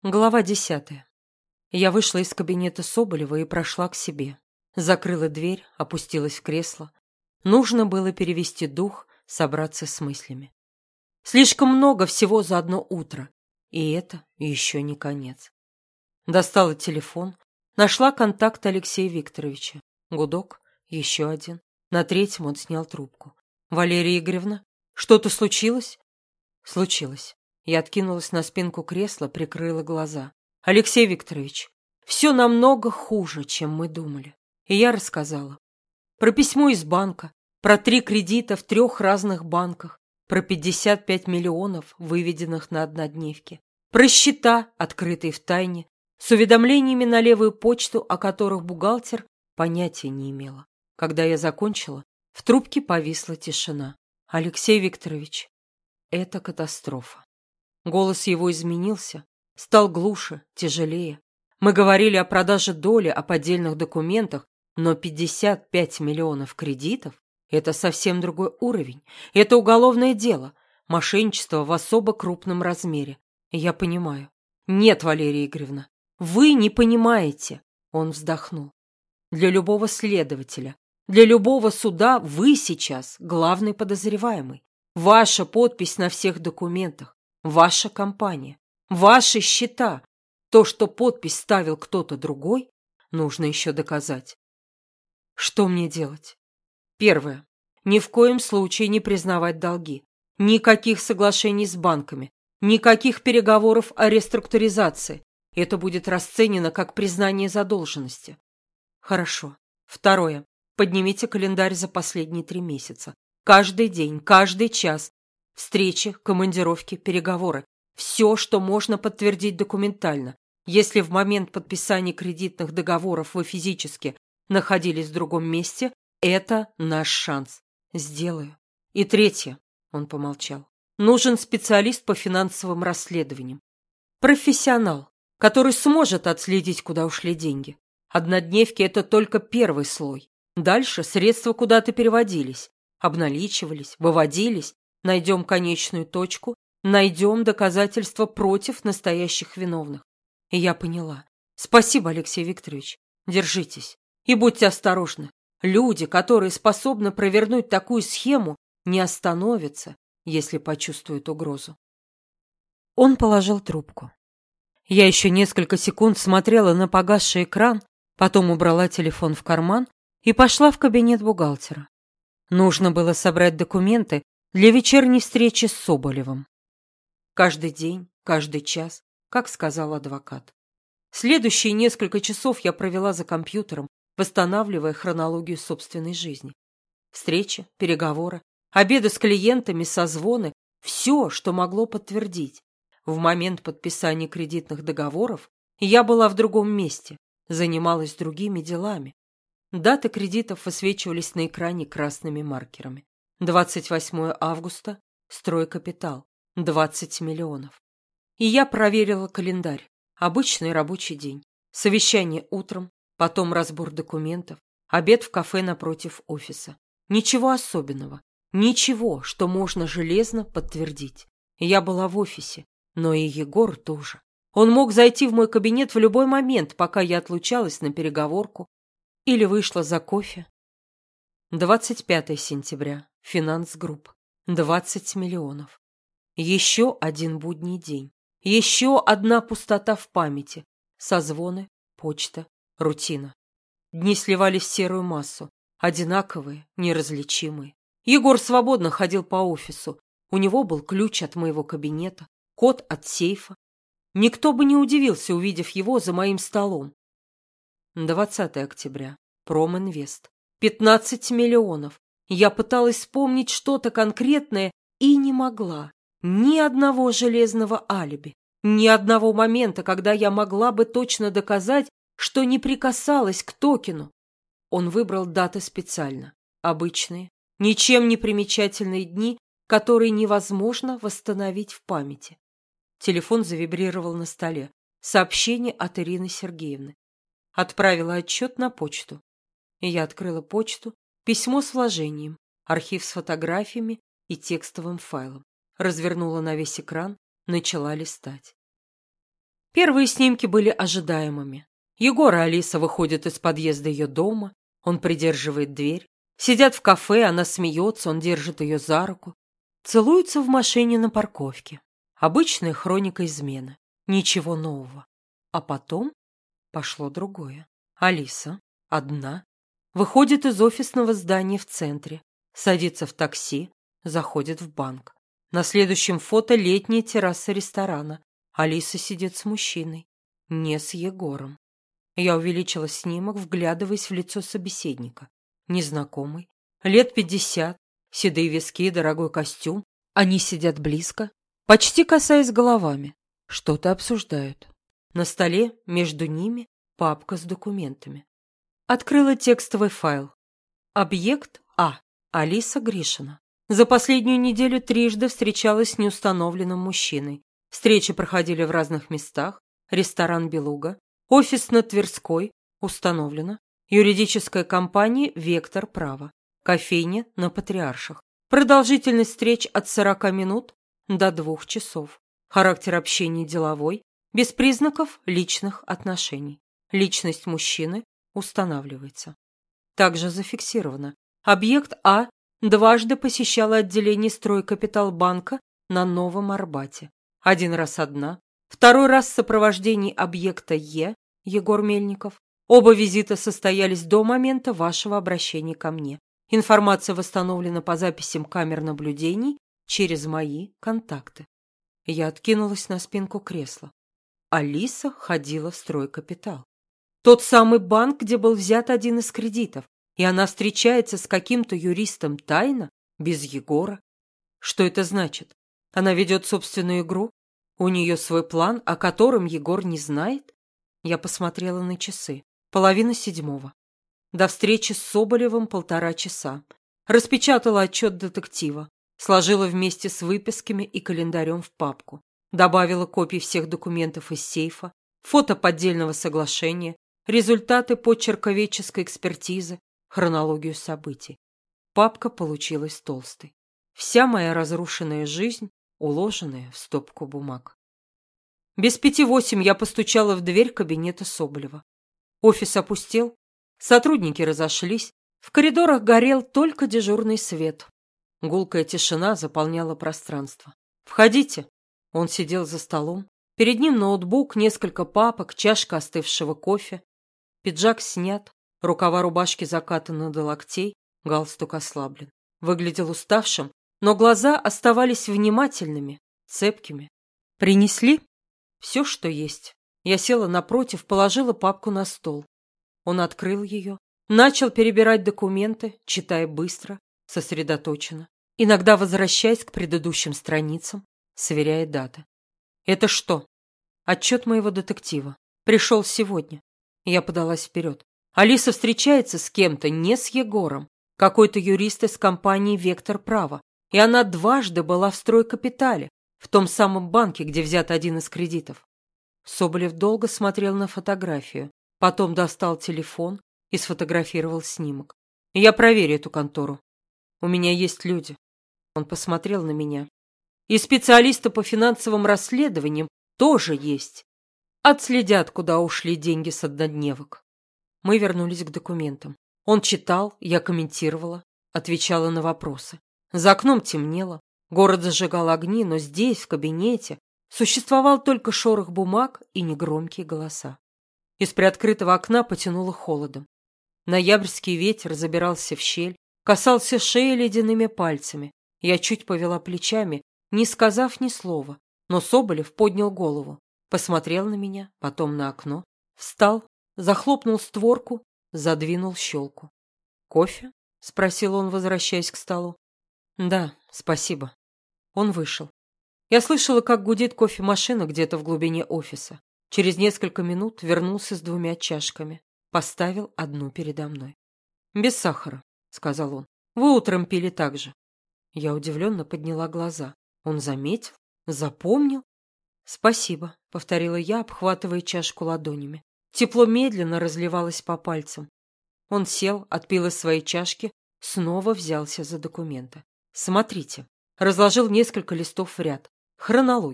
Глава 10. Я вышла из кабинета Соболева и прошла к себе. Закрыла дверь, опустилась в кресло. Нужно было перевести дух, собраться с мыслями. Слишком много всего за одно утро. И это еще не конец. Достала телефон, нашла контакт Алексея Викторовича. Гудок, еще один. На третьем он снял трубку. «Валерия Игоревна, что-то случилось?» «Случилось». Я откинулась на спинку кресла, прикрыла глаза. «Алексей Викторович, все намного хуже, чем мы думали». И я рассказала. Про письмо из банка, про 3 кредита в 3 разных банках, про 55 миллионов, выведенных на однодневке, про счета, открытые в тайне, с уведомлениями на левую почту, о которых бухгалтер понятия не имела. Когда я закончила, в трубке повисла тишина. «Алексей Викторович, это катастрофа». Голос его изменился, стал глуше, тяжелее. Мы говорили о продаже доли, о поддельных документах, но 55 миллионов кредитов – это совсем другой уровень. Это уголовное дело, мошенничество в особо крупном размере. Я понимаю. Нет, Валерия Игоревна, вы не понимаете. Он вздохнул. Для любого следователя, для любого суда вы сейчас главный подозреваемый. Ваша подпись на всех документах. Ваша компания, ваши счета. То, что подпись ставил кто-то другой, нужно еще доказать. Что мне делать? Первое. Ни в коем случае не признавать долги. Никаких соглашений с банками. Никаких переговоров о реструктуризации. Это будет расценено как признание задолженности. Хорошо. Второе. Поднимите календарь за последние 3 месяца. Каждый день, каждый час. Встречи, командировки, переговоры. Все, что можно подтвердить документально. Если в момент подписания кредитных договоров вы физически находились в другом месте, это наш шанс. Сделаю. И третье, он помолчал. Нужен специалист по финансовым расследованиям. Профессионал, который сможет отследить, куда ушли деньги. Однодневки – это только первый слой. Дальше средства куда-то переводились, обналичивались, выводились. Найдем конечную точку, найдем доказательства против настоящих виновных. И я поняла. Спасибо, Алексей Викторович. Держитесь. И будьте осторожны. Люди, которые способны провернуть такую схему, не остановятся, если почувствуют угрозу. Он положил трубку. Я еще несколько секунд смотрела на погасший экран, потом убрала телефон в карман и пошла в кабинет бухгалтера. Нужно было собрать документы для вечерней встречи с Соболевым. Каждый день, каждый час, как сказал адвокат. Следующие несколько часов я провела за компьютером, восстанавливая хронологию собственной жизни. Встречи, переговоры, обеды с клиентами, созвоны – все, что могло подтвердить. В момент подписания кредитных договоров я была в другом месте, занималась другими делами. Даты кредитов высвечивались на экране красными маркерами. 28 августа, стройкапитал, 20 миллионов. И я проверила календарь. Обычный рабочий день. Совещание утром, потом разбор документов, обед в кафе напротив офиса. Ничего особенного. Ничего, что можно железно подтвердить. Я была в офисе, но и Егор тоже. Он мог зайти в мой кабинет в любой момент, пока я отлучалась на переговорку или вышла за кофе. 25 сентября. Финанс-групп. 20 миллионов. Еще один будний день. Еще одна пустота в памяти. Созвоны, почта, рутина. Дни сливались в серую массу. Одинаковые, неразличимые. Егор свободно ходил по офису. У него был ключ от моего кабинета, код от сейфа. Никто бы не удивился, увидев его за моим столом. 20 октября. Проминвест. 15 миллионов. Я пыталась вспомнить что-то конкретное и не могла. Ни одного железного алиби. Ни одного момента, когда я могла бы точно доказать, что не прикасалась к токену. Он выбрал даты специально. Обычные, ничем не примечательные дни, которые невозможно восстановить в памяти. Телефон завибрировал на столе. Сообщение от Ирины Сергеевны. Отправила отчет на почту. И я открыла почту, письмо с вложением, архив с фотографиями и текстовым файлом. Развернула на весь экран, начала листать. Первые снимки были ожидаемыми. Егор и Алиса выходят из подъезда ее дома, он придерживает дверь. Сидят в кафе, она смеется, он держит ее за руку. Целуются в машине на парковке. Обычная хроника измены. Ничего нового. А потом пошло другое. Алиса, одна, выходит из офисного здания в центре, садится в такси, заходит в банк. На следующем фото летняя терраса ресторана. Алиса сидит с мужчиной, не с Егором. Я увеличила снимок, вглядываясь в лицо собеседника. Незнакомый, лет 50, седые виски, дорогой костюм. Они сидят близко, почти касаясь головами. Что-то обсуждают. На столе между ними папка с документами. Открыла текстовый файл. Объект А. Алиса Гришина. За последнюю неделю трижды встречалась с неустановленным мужчиной. Встречи проходили в разных местах. Ресторан «Белуга», офис на Тверской, установлено. Юридическая компания «Вектор права», кофейня на Патриарших. Продолжительность встреч от 40 минут до 2 часов. Характер общения деловой, без признаков личных отношений. Личность мужчины устанавливается. Также зафиксировано. Объект А дважды посещал отделение Стройкапиталбанка на Новом Арбате. Один раз одна, второй раз в сопровождении объекта Е, Егор Мельников. Оба визита состоялись до момента вашего обращения ко мне. Информация восстановлена по записям камер наблюдений через мои контакты. Я откинулась на спинку кресла. Алиса ходила в Стройкапитал. Тот самый банк, где был взят один из кредитов, и она встречается с каким-то юристом тайно, без Егора. Что это значит? Она ведет собственную игру? У нее свой план, о котором Егор не знает? Я посмотрела на часы. 6:30. До встречи с Соболевым 1,5 часа. Распечатала отчет детектива. Сложила вместе с выписками и календарем в папку. Добавила копии всех документов из сейфа, фото поддельного соглашения, результаты почерковедческой экспертизы, хронологию событий. Папка получилась толстой. Вся моя разрушенная жизнь, уложенная в стопку бумаг. Без 5:08 я постучала в дверь кабинета Соболева. Офис опустел, сотрудники разошлись, в коридорах горел только дежурный свет. Гулкая тишина заполняла пространство. «Входите». Он сидел за столом. Перед ним ноутбук, несколько папок, чашка остывшего кофе. Пиджак снят, рукава рубашки закатаны до локтей, галстук ослаблен. Выглядел уставшим, но глаза оставались внимательными, цепкими. «Принесли?» «Все, что есть». Я села напротив, положила папку на стол. Он открыл ее, начал перебирать документы, читая быстро, сосредоточенно, иногда возвращаясь к предыдущим страницам, сверяя даты. «Это что?» «Отчет моего детектива. Пришел сегодня». Я подалась вперед. Алиса встречается с кем-то, не с Егором. Какой-то юрист из компании «Вектор права». И она дважды была в Стройкапитале, в том самом банке, где взят один из кредитов. Соболев долго смотрел на фотографию, потом достал телефон и сфотографировал снимок. «Я проверю эту контору. У меня есть люди». Он посмотрел на меня. «И специалисты по финансовым расследованиям тоже есть. Отследят, куда ушли деньги с однодневок». Мы вернулись к документам. Он читал, я комментировала, отвечала на вопросы. За окном темнело, город зажигал огни, но здесь, в кабинете, существовал только шорох бумаг и негромкие голоса. Из приоткрытого окна потянуло холодом. Ноябрьский ветер забирался в щель, касался шеи ледяными пальцами. Я чуть повела плечами, не сказав ни слова, но Соболев поднял голову, посмотрел на меня, потом на окно, встал, захлопнул створку, задвинул щелку. «Кофе?» — спросил он, возвращаясь к столу. «Да, спасибо». Он вышел. Я слышала, как гудит кофемашина где-то в глубине офиса. Через несколько минут вернулся с 2 чашками. Поставил одну передо мной. «Без сахара», — сказал он. «Вы утром пили так же». Я удивленно подняла глаза. Он заметил? Запомнил? «Спасибо», — повторила я, обхватывая чашку ладонями. Тепло медленно разливалось по пальцам. Он сел, отпил из своей чашки, снова взялся за документы. «Смотрите». Разложил несколько листов в ряд. Хронология.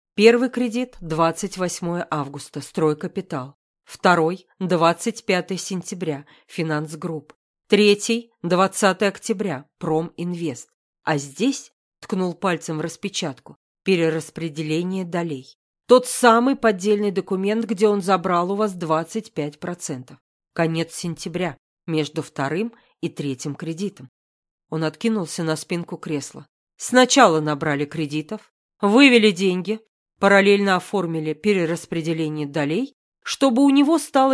Первый кредит – 28 августа, стройкапитал. Второй – 25 сентября, Финансгрупп. Третий – 20 октября, Проминвест. А здесь, ткнул пальцем в распечатку, перераспределение долей. Тот самый поддельный документ, где он забрал у вас 25%. Конец сентября, между вторым и третьим кредитом. Он откинулся на спинку кресла. Сначала набрали кредитов, вывели деньги, параллельно оформили перераспределение долей, чтобы у него стало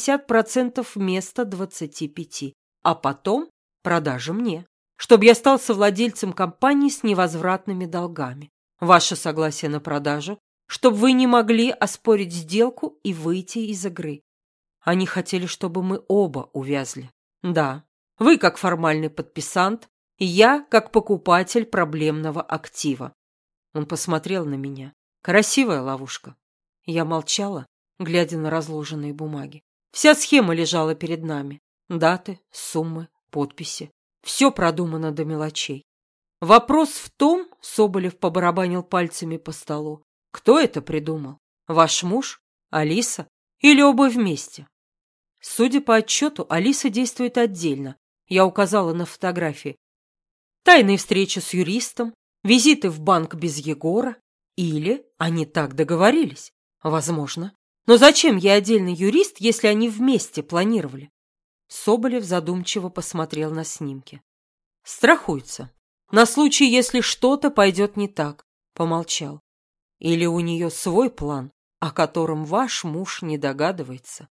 50% вместо 25%, а потом продажа мне, чтобы я стал совладельцем компании с невозвратными долгами. Ваше согласие на продажу, чтобы вы не могли оспорить сделку и выйти из игры. Они хотели, чтобы мы оба увязли. Да, вы как формальный подписант, и я как покупатель проблемного актива. Он посмотрел на меня. Красивая ловушка. Я молчала, глядя на разложенные бумаги. Вся схема лежала перед нами. Даты, суммы, подписи. Все продумано до мелочей. Вопрос в том, Соболев побарабанил пальцами по столу, кто это придумал? Ваш муж? Алиса? Или оба вместе? Судя по отчету, Алиса действует отдельно. Я указала на фотографии. Тайные встречи с юристом, визиты в банк без Егора. Или они так договорились? Возможно. Но зачем ей отдельный юрист, если они вместе планировали? Соболев задумчиво посмотрел на снимки. Страхуется. На случай, если что-то пойдет не так. Помолчал. Или у нее свой план, о котором ваш муж не догадывается.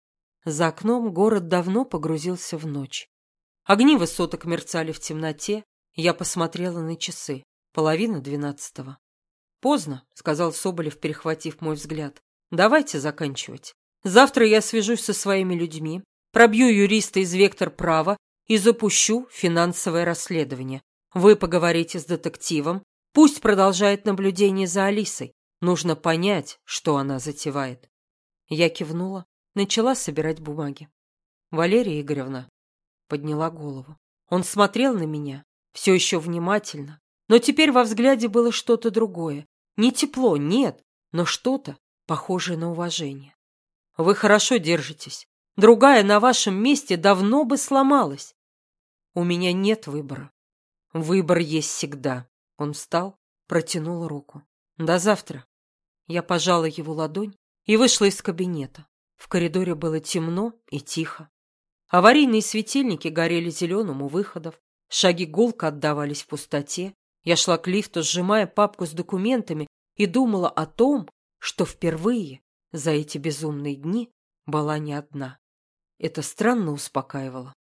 За окном город давно погрузился в ночь. Огни высоток мерцали в темноте. Я посмотрела на часы. 11:30. «Поздно», — сказал Соболев, перехватив мой взгляд. «Давайте заканчивать. Завтра я свяжусь со своими людьми, пробью юриста из «Вектор права» и запущу финансовое расследование. Вы поговорите с детективом, пусть продолжает наблюдение за Алисой. Нужно понять, что она затевает». Я кивнула, начала собирать бумаги. Валерия Игоревна подняла голову. Он смотрел на меня, все еще внимательно, но теперь во взгляде было что-то другое. Не тепло, нет, но что-то похожее на уважение. Вы хорошо держитесь. Другая на вашем месте давно бы сломалась. У меня нет выбора. Выбор есть всегда. Он встал, протянул руку. До завтра. Я пожала его ладонь и вышла из кабинета. В коридоре было темно и тихо. Аварийные светильники горели зеленым у выходов. Шаги гулко отдавались в пустоте. Я шла к лифту, сжимая папку с документами, и думала о том, что впервые за эти безумные дни была не одна. Это странно успокаивало.